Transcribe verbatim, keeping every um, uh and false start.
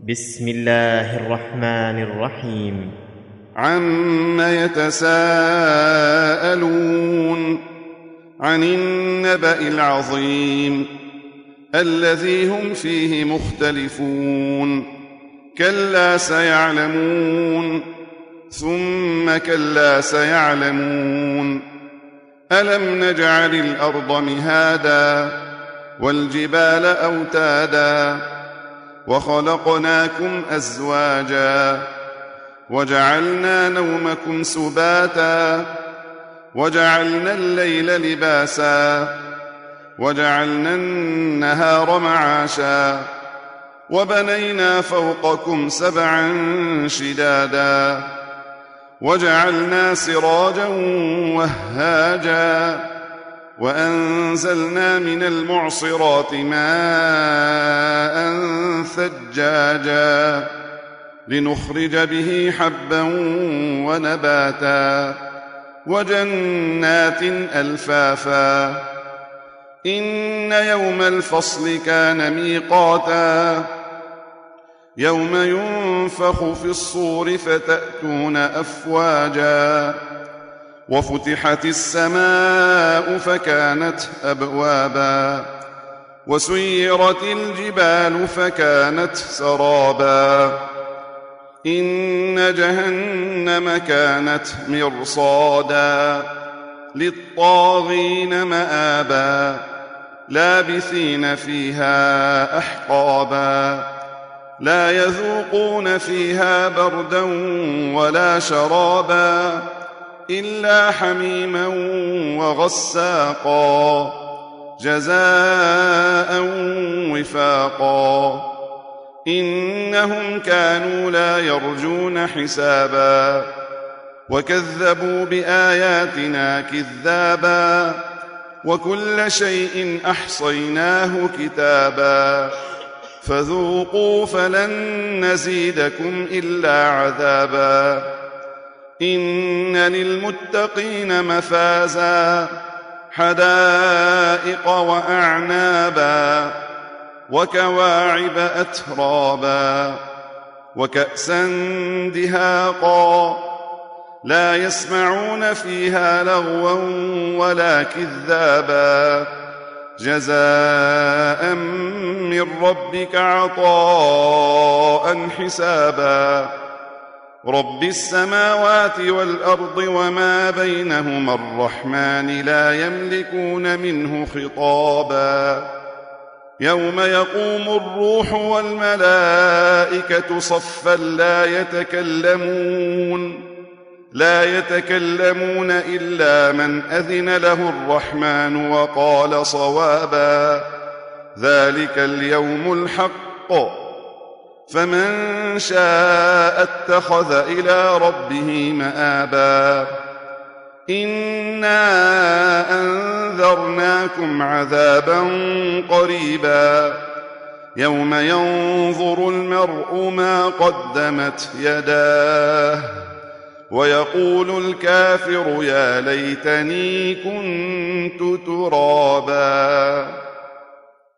بسم الله الرحمن الرحيم. عم يتساءلون عن النبأ العظيم الذي هم فيه مختلفون كلا سيعلمون ثم كلا سيعلمون ألم نجعل الأرض مهادا والجبال أوتادا وخلقناكم أزواجا وجعلنا نومكم سباتا وجعلنا الليل لباسا وجعلنا النهار معاشا وبنينا فوقكم سبعا شدادا وجعلنا سراجا وهاجا وأنزلنا من المعصرات ماء ثجاجا لنخرج به حبا ونباتا وجنات ألفافا إن يوم الفصل كان ميقاتا يوم ينفخ في الصور فتأتون أفواجا وفتحت السماء فكانت أبوابا وسيرت الجبال فكانت سرابا إن جهنم كانت مرصادا للطاغين مآبا لابثين فيها أحقابا لا يذوقون فيها بردا ولا شرابا إلا حميما وغساقا جزاء وفاقا إنهم كانوا لا يرجون حسابا وكذبوا بآياتنا كذابا وكل شيء أحصيناه كتابا فذوقوا فلن نزيدكم إلا عذابا إن للمتقين مفازا حدائق وأعنابا وكواعب أترابا وكأسا دهاقا لا يسمعون فيها لغوا ولا كذابا جزاء من ربك عطاء حسابا رب السماوات والأرض وما بينهما الرحمن لا يملكون منه خطابا يوم يقوم الروح والملائكة صفا لا يتكلمون لا يتكلمون إلا من أذن له الرحمن وقال صوابا ذلك اليوم الحق فمن شاء اتخذ إلى ربه مآبا إنا أنذرناكم عذابا قريبا يوم ينظر المرء ما قدمت يداه ويقول الكافر يا ليتني كنت ترابا.